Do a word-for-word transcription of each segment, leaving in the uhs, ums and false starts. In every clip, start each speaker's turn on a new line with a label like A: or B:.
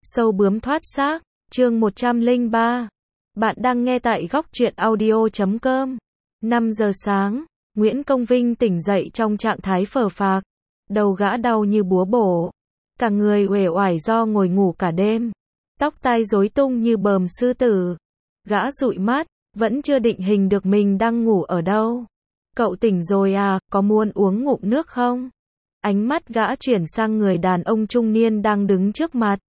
A: Sâu bướm thoát xác, chương một trăm lẻ ba. Bạn đang nghe tại góc truyện audio chấm com. năm giờ sáng, Nguyễn Công Vinh tỉnh dậy trong trạng thái phờ phạc. Đầu gã đau như búa bổ. Cả người uể oải do ngồi ngủ cả đêm. Tóc tai rối tung như bờm sư tử. Gã dụi mắt, vẫn chưa định hình được mình đang ngủ ở đâu. Cậu tỉnh rồi à, có muốn uống ngụm nước không? Ánh mắt gã chuyển sang người đàn ông trung niên đang đứng trước mặt.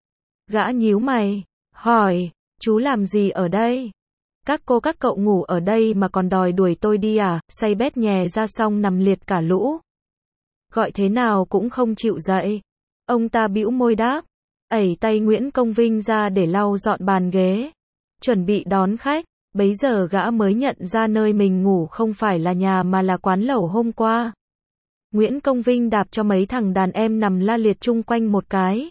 A: Gã nhíu mày, hỏi, chú làm gì ở đây? Các cô các cậu ngủ ở đây mà còn đòi đuổi tôi đi à? Say bét nhè ra xong nằm liệt cả lũ. Gọi thế nào cũng không chịu dậy. Ông ta bĩu môi đáp, ẩy tay Nguyễn Công Vinh ra để lau dọn bàn ghế. Chuẩn bị đón khách, bấy giờ gã mới nhận ra nơi mình ngủ không phải là nhà mà là quán lẩu hôm qua. Nguyễn Công Vinh đạp cho mấy thằng đàn em nằm la liệt chung quanh một cái.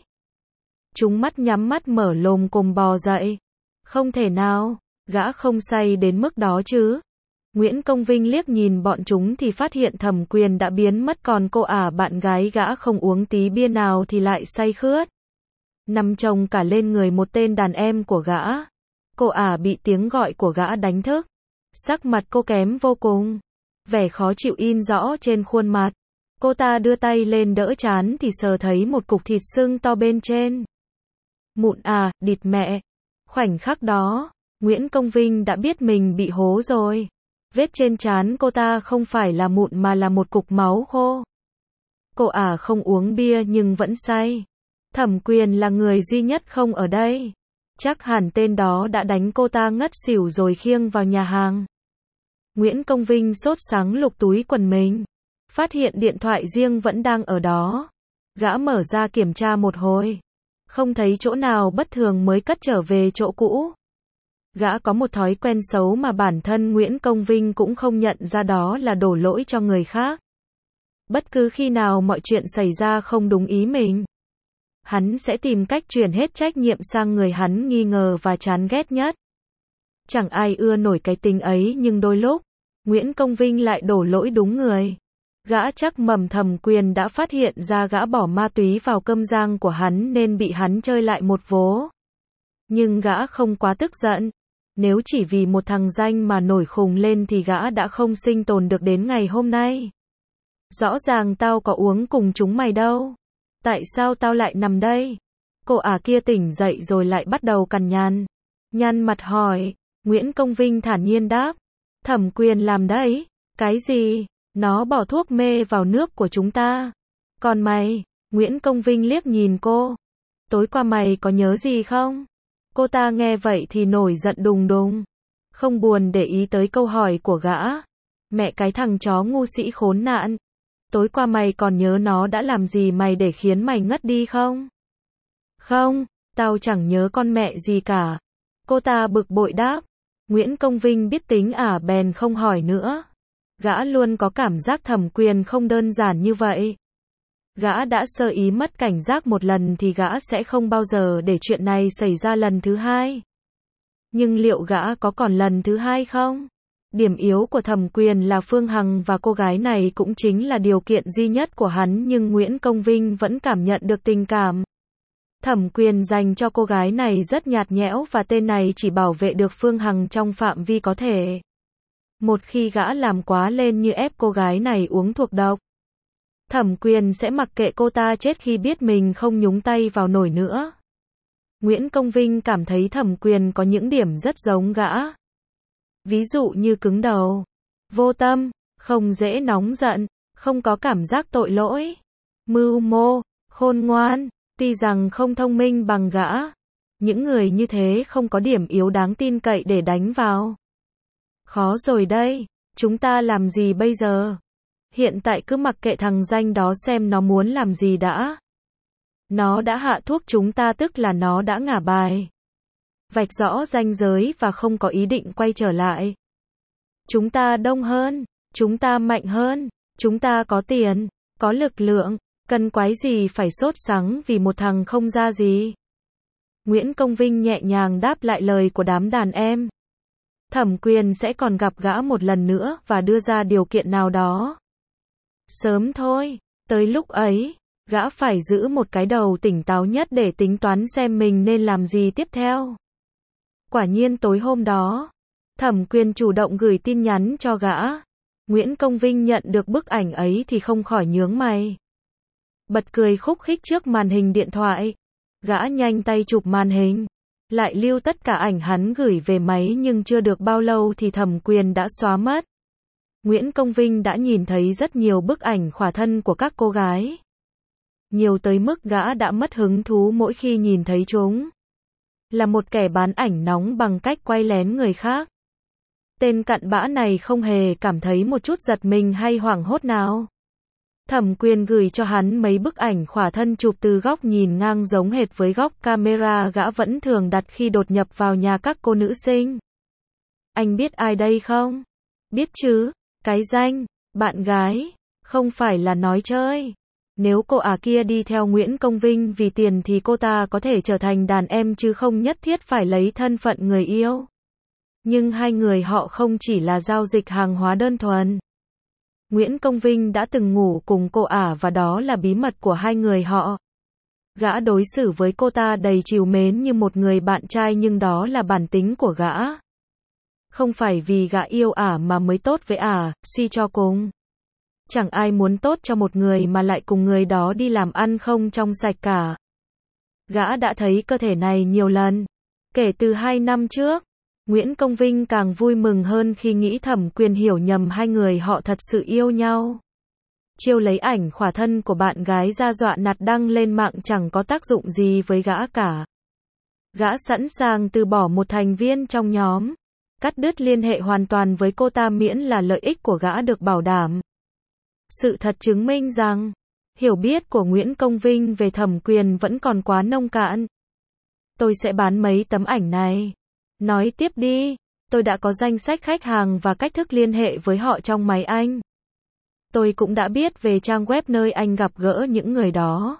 A: Chúng mắt nhắm mắt mở lồm cồm bò dậy. Không thể nào, gã không say đến mức đó chứ. Nguyễn Công Vinh liếc nhìn bọn chúng thì phát hiện Thẩm Quyền đã biến mất, còn cô ả bạn gái gã không uống tí bia nào thì lại say khướt. Nằm chồng cả lên người một tên đàn em của gã. Cô ả bị tiếng gọi của gã đánh thức. Sắc mặt cô kém vô cùng. Vẻ khó chịu in rõ trên khuôn mặt. Cô ta đưa tay lên đỡ trán thì sờ thấy một cục thịt sưng to bên trên. Mụn à, địt mẹ. Khoảnh khắc đó, Nguyễn Công Vinh đã biết mình bị hố rồi. Vết trên trán cô ta không phải là mụn mà là một cục máu khô. Cô ả không uống bia nhưng vẫn say. Thẩm Quyền là người duy nhất không ở đây. Chắc hẳn tên đó đã đánh cô ta ngất xỉu rồi khiêng vào nhà hàng. Nguyễn Công Vinh sốt sắng lục túi quần mình. Phát hiện điện thoại riêng vẫn đang ở đó. Gã mở ra kiểm tra một hồi. Không thấy chỗ nào bất thường mới cất trở về chỗ cũ. Gã có một thói quen xấu mà bản thân Nguyễn Công Vinh cũng không nhận ra, đó là đổ lỗi cho người khác. Bất cứ khi nào mọi chuyện xảy ra không đúng ý mình, hắn sẽ tìm cách chuyển hết trách nhiệm sang người hắn nghi ngờ và chán ghét nhất. Chẳng ai ưa nổi cái tính ấy, nhưng đôi lúc, Nguyễn Công Vinh lại đổ lỗi đúng người. Gã chắc mầm Thẩm Quyền đã phát hiện ra gã bỏ ma túy vào cơm rang của hắn nên bị hắn chơi lại một vố. Nhưng gã không quá tức giận. Nếu chỉ vì một thằng danh mà nổi khùng lên thì gã đã không sinh tồn được đến ngày hôm nay. Rõ ràng tao có uống cùng chúng mày đâu. Tại sao tao lại nằm đây? Cô ả kia tỉnh dậy rồi lại bắt đầu cằn nhằn. Nhăn mặt hỏi. Nguyễn Công Vinh thản nhiên đáp. Thẩm Quyền làm đấy. Cái gì? Nó bỏ thuốc mê vào nước của chúng ta. Còn mày? Nguyễn Công Vinh liếc nhìn cô. Tối qua mày có nhớ gì không? Cô ta nghe vậy thì nổi giận đùng đùng. Không buồn để ý tới câu hỏi của gã. Mẹ cái thằng chó ngu sĩ khốn nạn. Tối qua mày còn nhớ nó đã làm gì mày để khiến mày ngất đi không? Không, tao chẳng nhớ con mẹ gì cả. Cô ta bực bội đáp. Nguyễn Công Vinh biết tính ả bèn không hỏi nữa. Gã luôn có cảm giác Thẩm Quyền không đơn giản như vậy. Gã đã sơ ý mất cảnh giác một lần thì gã sẽ không bao giờ để chuyện này xảy ra lần thứ hai. Nhưng liệu gã có còn lần thứ hai không? Điểm yếu của Thẩm Quyền là Phương Hằng và cô gái này cũng chính là điều kiện duy nhất của hắn, nhưng Nguyễn Công Vinh vẫn cảm nhận được tình cảm. Thẩm Quyền dành cho cô gái này rất nhạt nhẽo và tên này chỉ bảo vệ được Phương Hằng trong phạm vi có thể. Một khi gã làm quá lên như ép cô gái này uống thuốc độc, Thẩm Quyền sẽ mặc kệ cô ta chết khi biết mình không nhúng tay vào nổi nữa. Nguyễn Công Vinh cảm thấy Thẩm Quyền có những điểm rất giống gã. Ví dụ như cứng đầu, vô tâm, không dễ nóng giận, không có cảm giác tội lỗi, mưu mô, khôn ngoan, tuy rằng không thông minh bằng gã. Những người như thế không có điểm yếu đáng tin cậy để đánh vào. Khó rồi đây, chúng ta làm gì bây giờ? Hiện tại cứ mặc kệ thằng danh đó xem nó muốn làm gì đã. Nó đã hạ thuốc chúng ta tức là nó đã ngả bài. Vạch rõ ranh giới và không có ý định quay trở lại. Chúng ta đông hơn, chúng ta mạnh hơn, chúng ta có tiền, có lực lượng, cần quái gì phải sốt sắng vì một thằng không ra gì. Nguyễn Công Vinh nhẹ nhàng đáp lại lời của đám đàn em. Thẩm Quyền sẽ còn gặp gã một lần nữa và đưa ra điều kiện nào đó. Sớm thôi, tới lúc ấy, Gã phải giữ một cái đầu tỉnh táo nhất để tính toán xem mình nên làm gì tiếp theo. Quả nhiên tối hôm đó, Thẩm Quyền chủ động gửi tin nhắn cho gã. Nguyễn Công Vinh nhận được bức ảnh ấy thì không khỏi nhướng mày. Bật cười khúc khích trước màn hình điện thoại. Gã nhanh tay chụp màn hình, lại lưu tất cả ảnh hắn gửi về máy, nhưng chưa được bao lâu thì Thẩm Quyền đã xóa mất. Nguyễn Công Vinh đã nhìn thấy rất nhiều bức ảnh khỏa thân của các cô gái. Nhiều tới mức gã đã mất hứng thú mỗi khi nhìn thấy chúng. Là một kẻ bán ảnh nóng bằng cách quay lén người khác. Tên cặn bã này không hề cảm thấy một chút giật mình hay hoảng hốt nào. Thẩm Quyền gửi cho hắn mấy bức ảnh khỏa thân chụp từ góc nhìn ngang giống hệt với góc camera gã vẫn thường đặt khi đột nhập vào nhà các cô nữ sinh. Anh biết ai đây không? Biết chứ, cái danh, bạn gái, không phải là nói chơi. Nếu cô ả kia đi theo Nguyễn Công Vinh vì tiền thì cô ta có thể trở thành đàn em chứ không nhất thiết phải lấy thân phận người yêu. Nhưng hai người họ không chỉ là giao dịch hàng hóa đơn thuần. Nguyễn Công Vinh đã từng ngủ cùng cô ả và đó là bí mật của hai người họ. Gã đối xử với cô ta đầy trìu mến như một người bạn trai, nhưng đó là bản tính của gã. Không phải vì gã yêu ả mà mới tốt với ả, suy cho cùng. Chẳng ai muốn tốt cho một người mà lại cùng người đó đi làm ăn không trong sạch cả. Gã đã thấy cơ thể này nhiều lần. Kể từ hai năm trước, Nguyễn Công Vinh càng vui mừng hơn khi nghĩ Thẩm Quyền hiểu nhầm hai người họ thật sự yêu nhau. Chiêu lấy ảnh khỏa thân của bạn gái ra dọa nạt đăng lên mạng chẳng có tác dụng gì với gã cả. Gã sẵn sàng từ bỏ một thành viên trong nhóm, cắt đứt liên hệ hoàn toàn với cô ta miễn là lợi ích của gã được bảo đảm. Sự thật chứng minh rằng, hiểu biết của Nguyễn Công Vinh về Thẩm Quyền vẫn còn quá nông cạn. Tôi sẽ bán mấy tấm ảnh này. Nói tiếp đi, tôi đã có danh sách khách hàng và cách thức liên hệ với họ trong máy anh. Tôi cũng đã biết về trang web nơi anh gặp gỡ những người đó.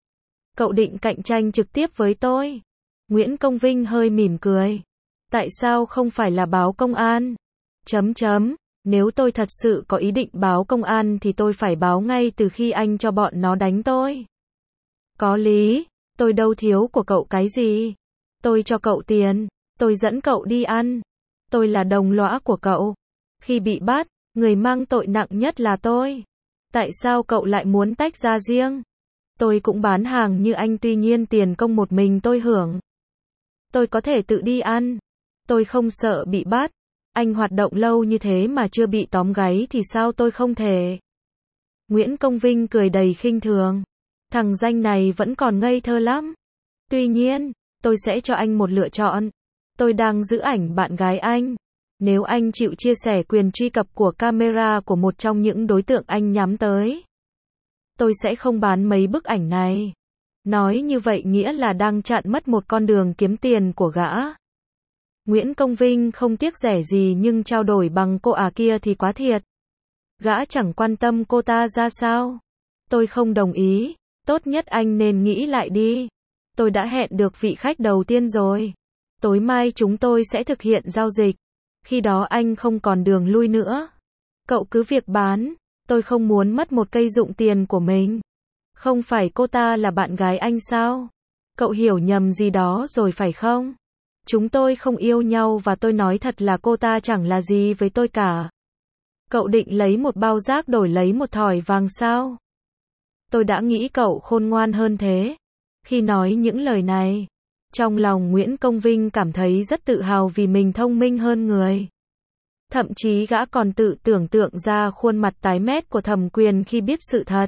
A: Cậu định cạnh tranh trực tiếp với tôi? Nguyễn Công Vinh hơi mỉm cười. Tại sao không phải là báo công an? Chấm chấm. Nếu tôi thật sự có ý định báo công an thì tôi phải báo ngay từ khi anh cho bọn nó đánh tôi. Có lý, tôi đâu thiếu của cậu cái gì. Tôi cho cậu tiền, tôi dẫn cậu đi ăn. Tôi là đồng lõa của cậu. Khi bị bắt, người mang tội nặng nhất là tôi. Tại sao cậu lại muốn tách ra riêng? Tôi cũng bán hàng như anh, tuy nhiên tiền công một mình tôi hưởng. Tôi có thể tự đi ăn. Tôi không sợ bị bắt. Anh hoạt động lâu như thế mà chưa bị tóm gáy thì sao tôi không thể? Nguyễn Công Vinh cười đầy khinh thường. Thằng danh này vẫn còn ngây thơ lắm. Tuy nhiên, tôi sẽ cho anh một lựa chọn. Tôi đang giữ ảnh bạn gái anh. Nếu anh chịu chia sẻ quyền truy cập của camera của một trong những đối tượng anh nhắm tới, tôi sẽ không bán mấy bức ảnh này. Nói như vậy nghĩa là đang chặn mất một con đường kiếm tiền của gã. Nguyễn Công Vinh không tiếc rẻ gì nhưng trao đổi bằng cô ả kia thì quá thiệt. Gã chẳng quan tâm cô ta ra sao. Tôi không đồng ý. Tốt nhất anh nên nghĩ lại đi. Tôi đã hẹn được vị khách đầu tiên rồi. Tối mai chúng tôi sẽ thực hiện giao dịch. Khi đó anh không còn đường lui nữa. Cậu cứ việc bán. Tôi không muốn mất một cây dụng tiền của mình. Không phải cô ta là bạn gái anh sao? Cậu hiểu nhầm gì đó rồi phải không? Chúng tôi không yêu nhau và tôi nói thật là cô ta chẳng là gì với tôi cả. Cậu định lấy một bao rác đổi lấy một thỏi vàng sao? Tôi đã nghĩ cậu khôn ngoan hơn thế. Khi nói những lời này, trong lòng Nguyễn Công Vinh cảm thấy rất tự hào vì mình thông minh hơn người. Thậm chí gã còn tự tưởng tượng ra khuôn mặt tái mét của Thẩm Quyền khi biết sự thật.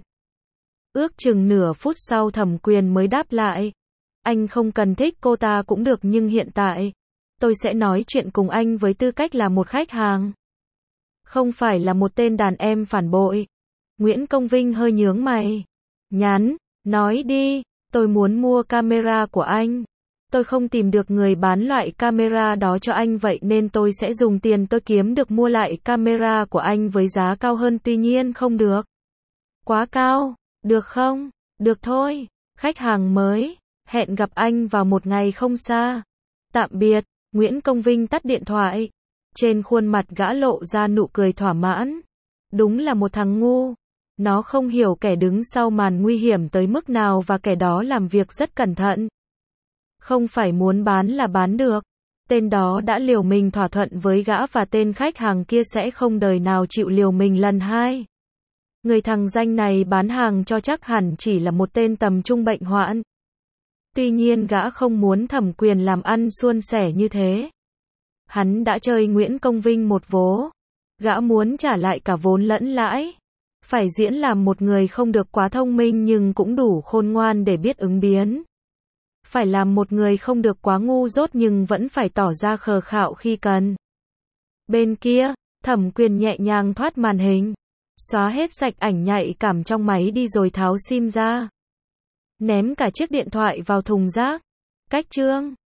A: Ước chừng nửa phút sau Thẩm Quyền mới đáp lại. Anh không cần thích cô ta cũng được, nhưng hiện tại, tôi sẽ nói chuyện cùng anh với tư cách là một khách hàng. Không phải là một tên đàn em phản bội. Nguyễn Công Vinh hơi nhướng mày. Nhắn, nói đi, tôi muốn mua camera của anh. Tôi không tìm được người bán loại camera đó cho anh, vậy nên tôi sẽ dùng tiền tôi kiếm được mua lại camera của anh với giá cao hơn, tuy nhiên không được quá cao, được không? Được thôi, khách hàng mới. Hẹn gặp anh vào một ngày không xa. Tạm biệt. Nguyễn Công Vinh tắt điện thoại. Trên khuôn mặt gã lộ ra nụ cười thỏa mãn. Đúng là một thằng ngu. Nó không hiểu kẻ đứng sau màn nguy hiểm tới mức nào và kẻ đó làm việc rất cẩn thận. Không phải muốn bán là bán được. Tên đó đã liều mình thỏa thuận với gã và tên khách hàng kia sẽ không đời nào chịu liều mình lần hai. Người thằng danh này bán hàng cho chắc hẳn chỉ là một tên tầm trung bệnh hoạn. Tuy nhiên gã không muốn Thẩm Quyền làm ăn suôn sẻ như thế. Hắn đã chơi Nguyễn Công Vinh một vố. Gã muốn trả lại cả vốn lẫn lãi. Phải diễn làm một người không được quá thông minh nhưng cũng đủ khôn ngoan để biết ứng biến. Phải làm một người không được quá ngu dốt nhưng vẫn phải tỏ ra khờ khạo khi cần. Bên kia, Thẩm Quyền nhẹ nhàng thoát màn hình. Xóa hết sạch ảnh nhạy cảm trong máy đi rồi tháo sim ra. Ném cả chiếc điện thoại vào thùng rác. Cách chương